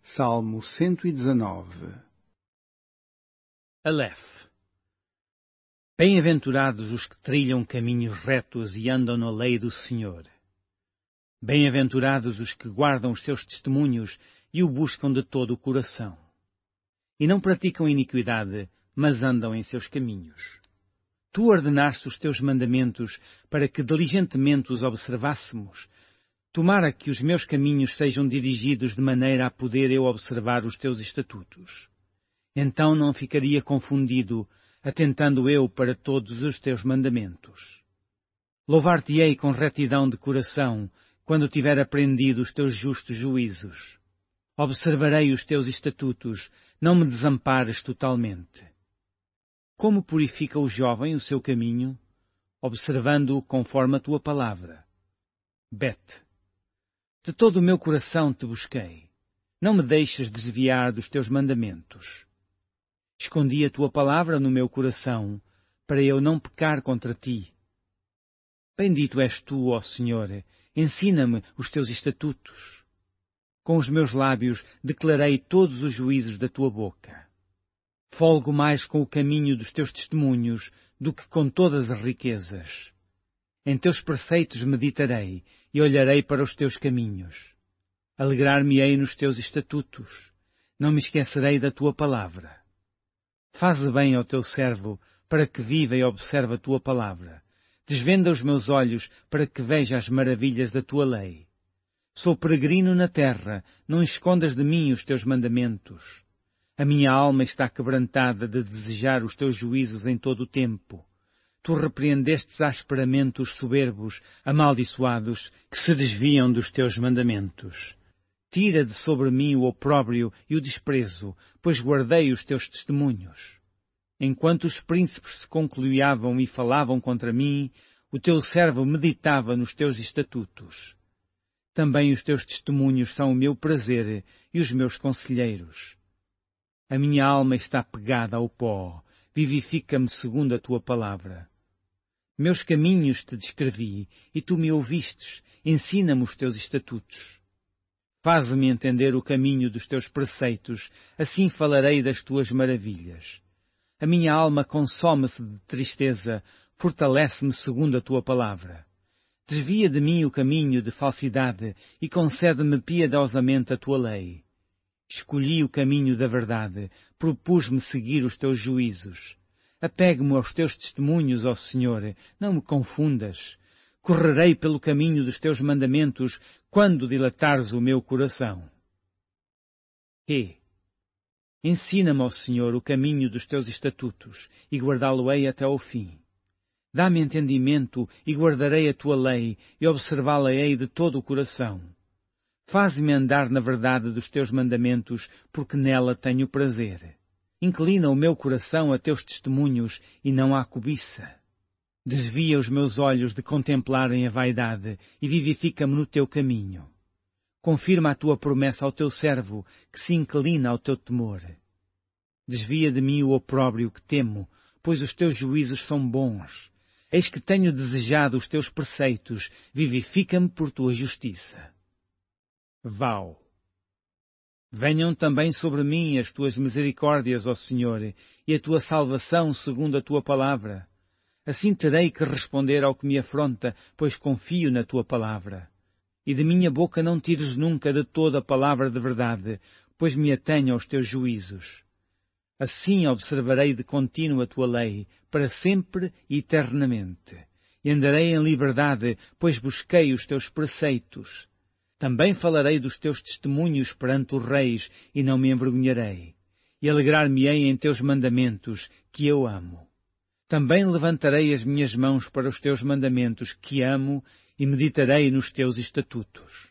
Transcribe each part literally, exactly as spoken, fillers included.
Salmo cento e dezenove. Aleph. Bem-aventurados os que trilham caminhos retos e andam na lei do Senhor. Bem-aventurados os que guardam os seus testemunhos e o buscam de todo o coração. E não praticam iniquidade, mas andam em seus caminhos. Tu ordenaste os teus mandamentos para que diligentemente os observássemos. Tomara que os meus caminhos sejam dirigidos de maneira a poder eu observar os teus estatutos. Então não ficaria confundido, atentando eu para todos os teus mandamentos. Louvar-te-ei com retidão de coração, quando tiver aprendido os teus justos juízos. Observarei os teus estatutos, não me desampares totalmente. Como purifica o jovem o seu caminho? Observando-o conforme a tua palavra. Bet. De todo o meu coração te busquei. Não me deixes desviar dos teus mandamentos. Escondi a tua palavra no meu coração, para eu não pecar contra ti. Bendito és tu, ó Senhor, ensina-me os teus estatutos. Com os meus lábios declarei todos os juízos da tua boca. Folgo mais com o caminho dos teus testemunhos do que com todas as riquezas. Em teus preceitos meditarei e olharei para os teus caminhos. Alegrar-me-ei nos teus estatutos. Não me esquecerei da tua palavra. Faze bem ao teu servo, para que viva e observe a tua palavra. Desvenda os meus olhos, para que veja as maravilhas da tua lei. Sou peregrino na terra, não escondas de mim os teus mandamentos. A minha alma está quebrantada de desejar os teus juízos em todo o tempo. Tu repreendestes asperamente os soberbos, amaldiçoados, que se desviam dos teus mandamentos. Tira de sobre mim o opróbrio e o desprezo, pois guardei os teus testemunhos. Enquanto os príncipes se concluíavam e falavam contra mim, o teu servo meditava nos teus estatutos. Também os teus testemunhos são o meu prazer e os meus conselheiros. A minha alma está pegada ao pó, vivifica-me segundo a tua palavra. Meus caminhos te descrevi, e tu me ouvistes, ensina-me os teus estatutos. Faz-me entender o caminho dos teus preceitos, assim falarei das tuas maravilhas. A minha alma consome-se de tristeza, fortalece-me segundo a tua palavra. Desvia de mim o caminho de falsidade e concede-me piedosamente a tua lei. Escolhi o caminho da verdade, propus-me seguir os teus juízos. Apegue-me aos teus testemunhos, ó Senhor, não me confundas. Correrei pelo caminho dos teus mandamentos, quando dilatares o meu coração. E. Ensina-me, ó Senhor, o caminho dos teus estatutos, e guardá-lo-ei até ao fim. Dá-me entendimento, e guardarei a tua lei, e observá-la-ei de todo o coração. Faz-me andar na verdade dos teus mandamentos, porque nela tenho prazer. Inclina o meu coração a teus testemunhos, e não à cobiça. Desvia os meus olhos de contemplarem a vaidade, e vivifica-me no teu caminho. Confirma a tua promessa ao teu servo, que se inclina ao teu temor. Desvia de mim o opróbrio que temo, pois os teus juízos são bons. Eis que tenho desejado os teus preceitos, vivifica-me por tua justiça. Vau. Venham também sobre mim as tuas misericórdias, ó Senhor, e a tua salvação segundo a tua palavra. Assim terei que responder ao que me afronta, pois confio na tua palavra. E de minha boca não tires nunca de toda a palavra de verdade, pois me atenho aos teus juízos. Assim observarei de contínuo a tua lei, para sempre e eternamente. E andarei em liberdade, pois busquei os teus preceitos. Também falarei dos teus testemunhos perante os reis, e não me envergonharei. E alegrar-me-ei em teus mandamentos, que eu amo. Também levantarei as minhas mãos para os teus mandamentos, que amo, e meditarei nos teus estatutos.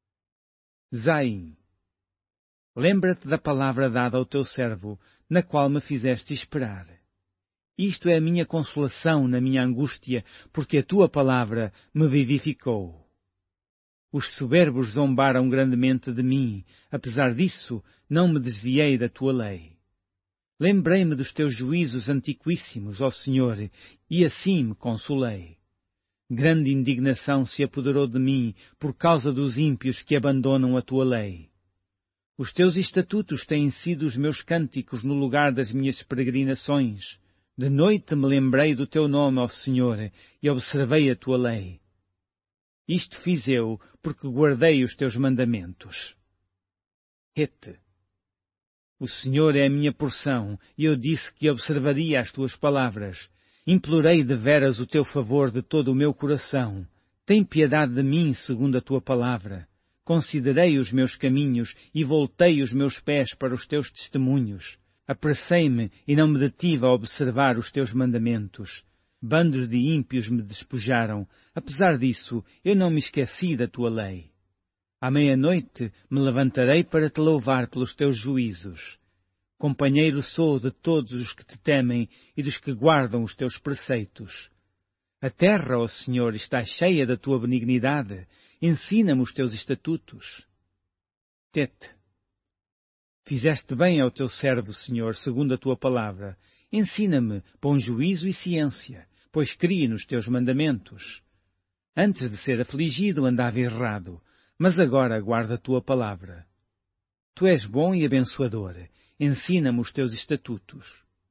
Zaim. Lembra-te da palavra dada ao teu servo, na qual me fizeste esperar. Isto é a minha consolação na minha angústia, porque a tua palavra me vivificou. Os soberbos zombaram grandemente de mim, apesar disso, não me desviei da tua lei. Lembrei-me dos teus juízos antiquíssimos, ó Senhor, e assim me consolei. Grande indignação se apoderou de mim por causa dos ímpios que abandonam a tua lei. Os teus estatutos têm sido os meus cânticos no lugar das minhas peregrinações. De noite me lembrei do teu nome, ó Senhor, e observei a tua lei. Isto fiz eu, porque guardei os teus mandamentos. Het. O Senhor é a minha porção, e eu disse que observaria as tuas palavras. Implorei deveras o teu favor de todo o meu coração. Tem piedade de mim, segundo a tua palavra. Considerei os meus caminhos e voltei os meus pés para os teus testemunhos. Apressei-me e não me detive a observar os teus mandamentos. Bandos de ímpios me despojaram. Apesar disso, eu não me esqueci da tua lei. À meia-noite me levantarei para te louvar pelos teus juízos. Companheiro sou de todos os que te temem e dos que guardam os teus preceitos. A terra, ó Senhor, está cheia da tua benignidade. Ensina-me os teus estatutos. Tet. Fizeste bem ao teu servo, Senhor, segundo a tua palavra. Ensina-me bom juízo e ciência, pois crie nos teus mandamentos. Antes de ser afligido andava errado, mas agora guarda a tua palavra. Tu és bom e abençoador. Ensina-me os teus estatutos.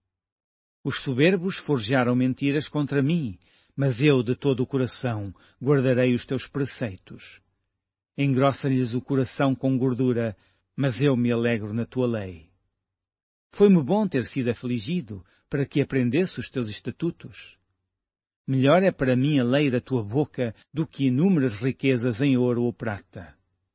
Os soberbos forjaram mentiras contra mim, mas eu, de todo o coração, guardarei os teus preceitos. Engrossa-lhes o coração com gordura, mas eu me alegro na tua lei. Foi-me bom ter sido afligido, para que aprendesse os teus estatutos. Melhor é para mim a lei da tua boca do que inúmeras riquezas em ouro ou prata.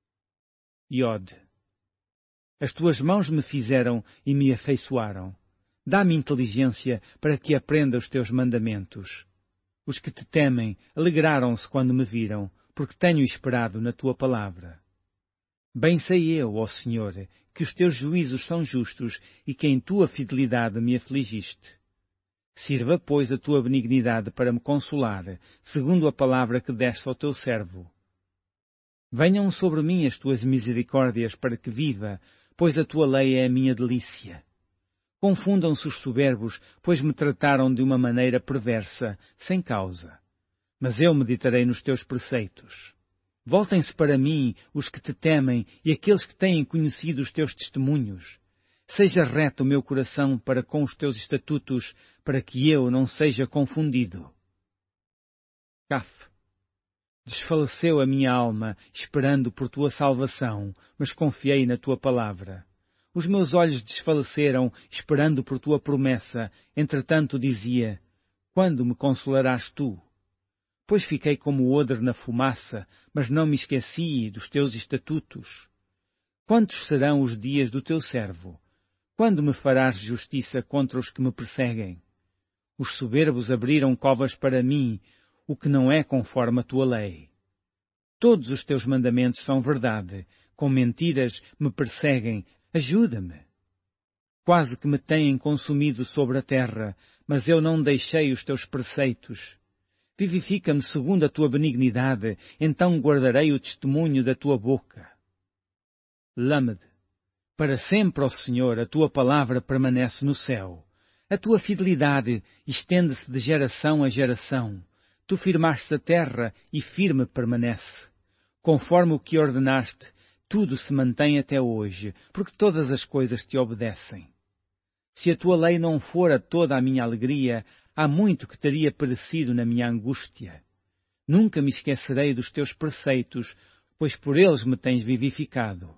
Iod. As tuas mãos me fizeram e me afeiçoaram. Dá-me inteligência para que aprenda os teus mandamentos. Os que te temem alegraram-se quando me viram, porque tenho esperado na tua palavra. Bem sei eu, ó Senhor, que os teus juízos são justos e que em tua fidelidade me afligiste. Sirva, pois, a tua benignidade para me consolar, segundo a palavra que deste ao teu servo. Venham sobre mim as tuas misericórdias para que viva, pois a tua lei é a minha delícia. Confundam-se os soberbos, pois me trataram de uma maneira perversa, sem causa. Mas eu meditarei nos teus preceitos. Voltem-se para mim os que te temem e aqueles que têm conhecido os teus testemunhos. Seja reto o meu coração para com os teus estatutos, para que eu não seja confundido. Caf. Desfaleceu a minha alma, esperando por tua salvação, mas confiei na tua palavra. Os meus olhos desfaleceram, esperando por tua promessa. Entretanto dizia, quando me consolarás tu? Pois fiquei como odre na fumaça, mas não me esqueci dos teus estatutos. Quantos serão os dias do teu servo? Quando me farás justiça contra os que me perseguem? Os soberbos abriram covas para mim, o que não é conforme a tua lei. Todos os teus mandamentos são verdade, com mentiras me perseguem, ajuda-me. Quase que me têm consumido sobre a terra, mas eu não deixei os teus preceitos. Vivifica-me segundo a tua benignidade, então guardarei o testemunho da tua boca. Lamed. Para sempre, ó Senhor, a tua palavra permanece no céu. A tua fidelidade estende-se de geração a geração. Tu firmaste a terra e firme permanece. Conforme o que ordenaste, tudo se mantém até hoje, porque todas as coisas te obedecem. Se a tua lei não fora toda a minha alegria, há muito que teria perecido na minha angústia. Nunca me esquecerei dos teus preceitos, pois por eles me tens vivificado.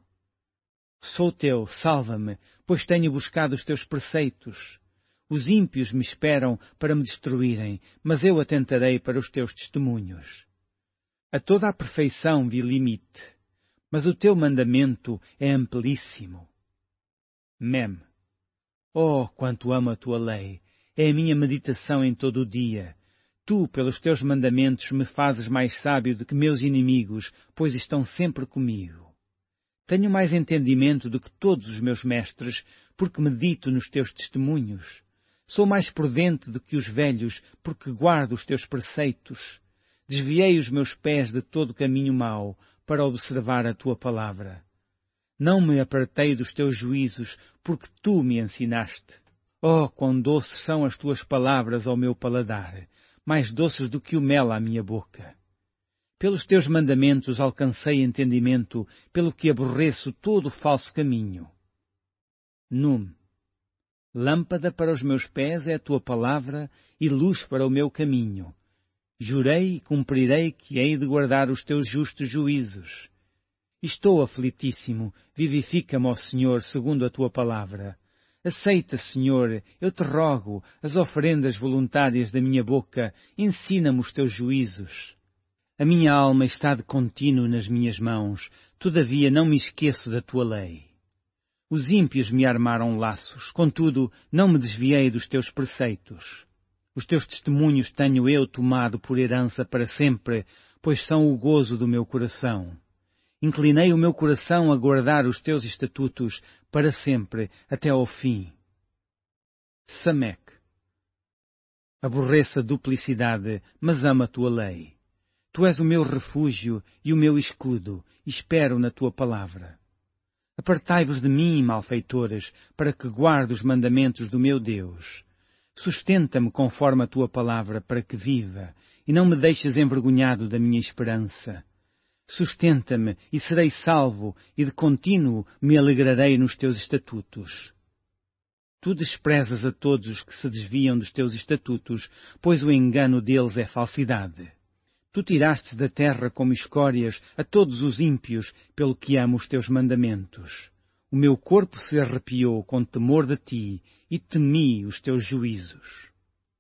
Sou teu, salva-me, pois tenho buscado os teus preceitos. Os ímpios me esperam para me destruírem, mas eu atentarei para os teus testemunhos. A toda a perfeição vi limite, mas o teu mandamento é amplíssimo. Mem. Oh, quanto amo a tua lei! É a minha meditação em todo o dia. Tu, pelos teus mandamentos, me fazes mais sábio do que meus inimigos, pois estão sempre comigo. Tenho mais entendimento do que todos os meus mestres, porque medito nos teus testemunhos. Sou mais prudente do que os velhos, porque guardo os teus preceitos. Desviei os meus pés de todo caminho mau, para observar a tua palavra. Não me apartei dos teus juízos, porque tu me ensinaste. Oh, quão doces são as tuas palavras ao meu paladar, mais doces do que o mel à minha boca. Pelos teus mandamentos alcancei entendimento, pelo que aborreço todo o falso caminho. Num. Lâmpada para os meus pés é a tua palavra e luz para o meu caminho. Jurei e cumprirei que hei de guardar os teus justos juízos. Estou aflitíssimo, vivifica-me, ó Senhor, segundo a tua palavra. Aceita, Senhor, eu te rogo, as oferendas voluntárias da minha boca, ensina-me os teus juízos. A minha alma está de contínuo nas minhas mãos, todavia não me esqueço da tua lei. Os ímpios me armaram laços, contudo não me desviei dos teus preceitos. Os teus testemunhos tenho eu tomado por herança para sempre, pois são o gozo do meu coração. Inclinei o meu coração a guardar os teus estatutos para sempre, até ao fim. Samek. Aborreço a duplicidade, mas amo a tua lei. Tu és o meu refúgio e o meu escudo, e espero na tua palavra. Apartai-vos de mim, malfeitores, para que guarde os mandamentos do meu Deus. Sustenta-me conforme a tua palavra, para que viva, e não me deixes envergonhado da minha esperança. Sustenta-me, e serei salvo, e de contínuo me alegrarei nos teus estatutos. Tu desprezas a todos os que se desviam dos teus estatutos, pois o engano deles é falsidade. Tu tiraste da terra como escórias a todos os ímpios, pelo que amo os teus mandamentos. O meu corpo se arrepiou com temor de ti, e temi os teus juízos.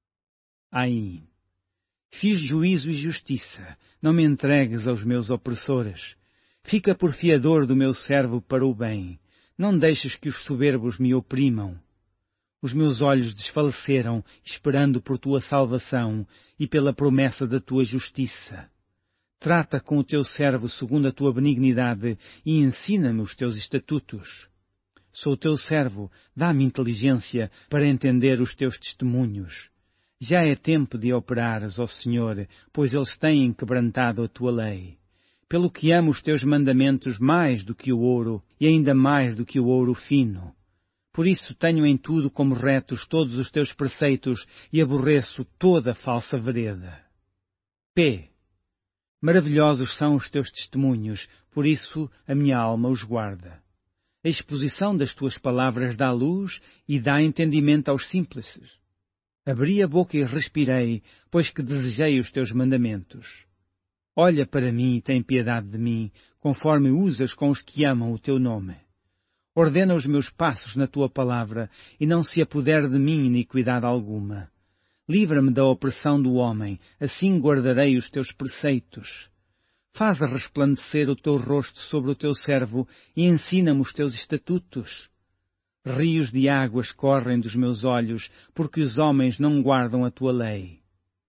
Ai! Fiz juízo e justiça, não me entregues aos meus opressores. Fica por fiador do meu servo para o bem, não deixes que os soberbos me oprimam. Os meus olhos desfaleceram, esperando por tua salvação e pela promessa da tua justiça. Trata com o teu servo segundo a tua benignidade e ensina-me os teus estatutos. Sou teu servo, dá-me inteligência para entender os teus testemunhos. Já é tempo de operares, ó Senhor, pois eles têm quebrantado a tua lei. Pelo que amo os teus mandamentos mais do que o ouro, e ainda mais do que o ouro fino. Por isso tenho em tudo como retos todos os teus preceitos e aborreço toda falsa vereda. P. Maravilhosos são os teus testemunhos, por isso a minha alma os guarda. A exposição das tuas palavras dá luz e dá entendimento aos simples. Abri a boca e respirei, pois que desejei os teus mandamentos. Olha para mim e tem piedade de mim, conforme usas com os que amam o teu nome. Ordena os meus passos na tua palavra, e não se apodere de mim iniquidade alguma. Livra-me da opressão do homem, assim guardarei os teus preceitos. Faz resplandecer o teu rosto sobre o teu servo, e ensina-me os teus estatutos. Rios de águas correm dos meus olhos, porque os homens não guardam a tua lei.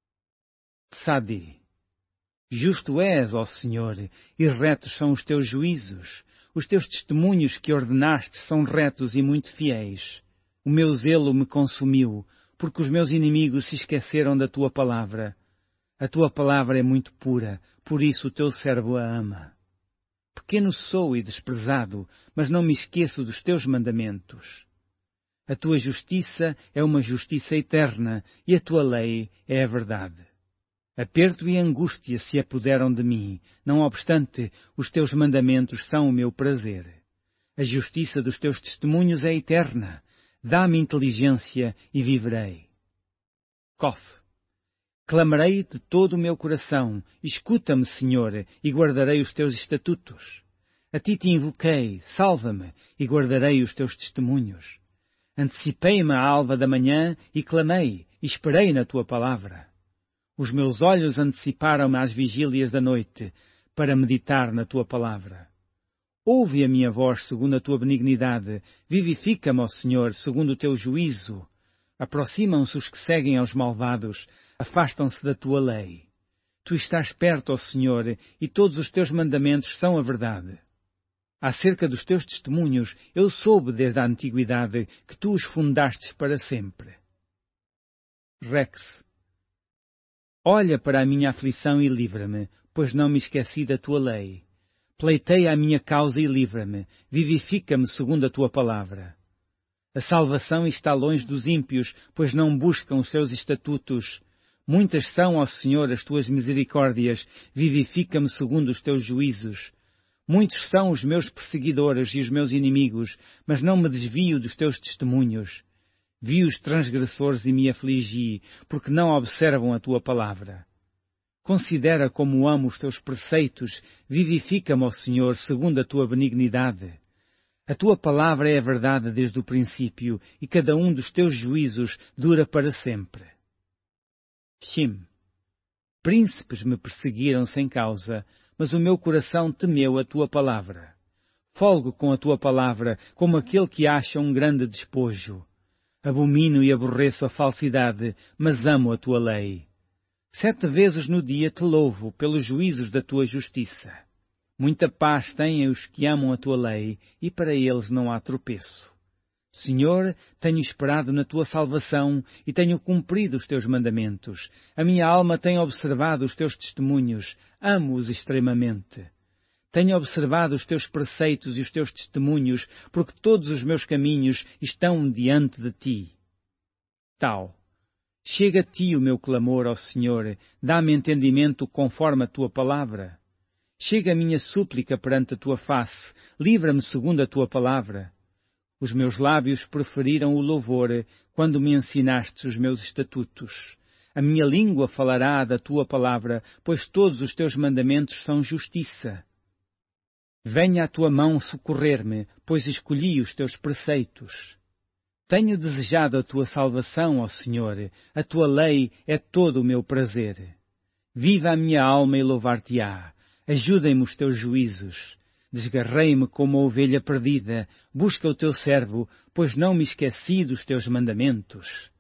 Sadi. Justo és, ó Senhor, e retos são os teus juízos. Os teus testemunhos que ordenaste são retos e muito fiéis. O meu zelo me consumiu, porque os meus inimigos se esqueceram da tua palavra. A tua palavra é muito pura, por isso o teu servo a ama. Pequeno sou e desprezado, mas não me esqueço dos teus mandamentos. A tua justiça é uma justiça eterna, e a tua lei é a verdade. Aperto e angústia se apoderam de mim, não obstante, os teus mandamentos são o meu prazer. A justiça dos teus testemunhos é eterna, dá-me inteligência e viverei. Kof. Clamarei de todo o meu coração, escuta-me, Senhor, e guardarei os teus estatutos. A ti te invoquei, salva-me, e guardarei os teus testemunhos. Antecipei-me à alva da manhã e clamei, e esperei na tua palavra. Os meus olhos anteciparam-me às vigílias da noite, para meditar na tua palavra. Ouve a minha voz segundo a tua benignidade, vivifica-me, ó Senhor, segundo o teu juízo. Aproximam-se os que seguem aos malvados, afastam-se da tua lei. Tu estás perto, ó Senhor, e todos os teus mandamentos são a verdade. Acerca dos teus testemunhos, eu soube desde a antiguidade que tu os fundastes para sempre. Rex. Olha para a minha aflição e livra-me, pois não me esqueci da tua lei. Pleiteia a minha causa e livra-me, vivifica-me segundo a tua palavra. A salvação está longe dos ímpios, pois não buscam os seus estatutos. Muitas são, ó Senhor, as tuas misericórdias, vivifica-me segundo os teus juízos. Muitos são os meus perseguidores e os meus inimigos, mas não me desvio dos teus testemunhos. Vi os transgressores e me afligi, porque não observam a tua palavra. Considera como amo os teus preceitos, vivifica-me, ó Senhor, segundo a tua benignidade. A tua palavra é a verdade desde o princípio, e cada um dos teus juízos dura para sempre. Shim. Príncipes me perseguiram sem causa, mas o meu coração temeu a tua palavra. Folgo com a tua palavra, como aquele que acha um grande despojo. Abomino e aborreço a falsidade, mas amo a tua lei. Sete vezes no dia te louvo pelos juízos da tua justiça. Muita paz têm os que amam a tua lei, e para eles não há tropeço. Senhor, tenho esperado na tua salvação e tenho cumprido os teus mandamentos. A minha alma tem observado os teus testemunhos, amo-os extremamente. Tenho observado os teus preceitos e os teus testemunhos, porque todos os meus caminhos estão diante de ti. Tal. Chega a ti o meu clamor, ó Senhor, dá-me entendimento conforme a tua palavra. Chega a minha súplica perante a tua face, livra-me segundo a tua palavra. Os meus lábios preferiram o louvor quando me ensinaste os meus estatutos. A minha língua falará da tua palavra, pois todos os teus mandamentos são justiça. Venha a tua mão socorrer-me, pois escolhi os teus preceitos. Tenho desejado a tua salvação, ó Senhor, a tua lei é todo o meu prazer. Viva a minha alma e louvar-te-á. Ajudem-me os teus juízos. Desgarrei-me como a ovelha perdida. Busca o teu servo, pois não me esqueci dos teus mandamentos.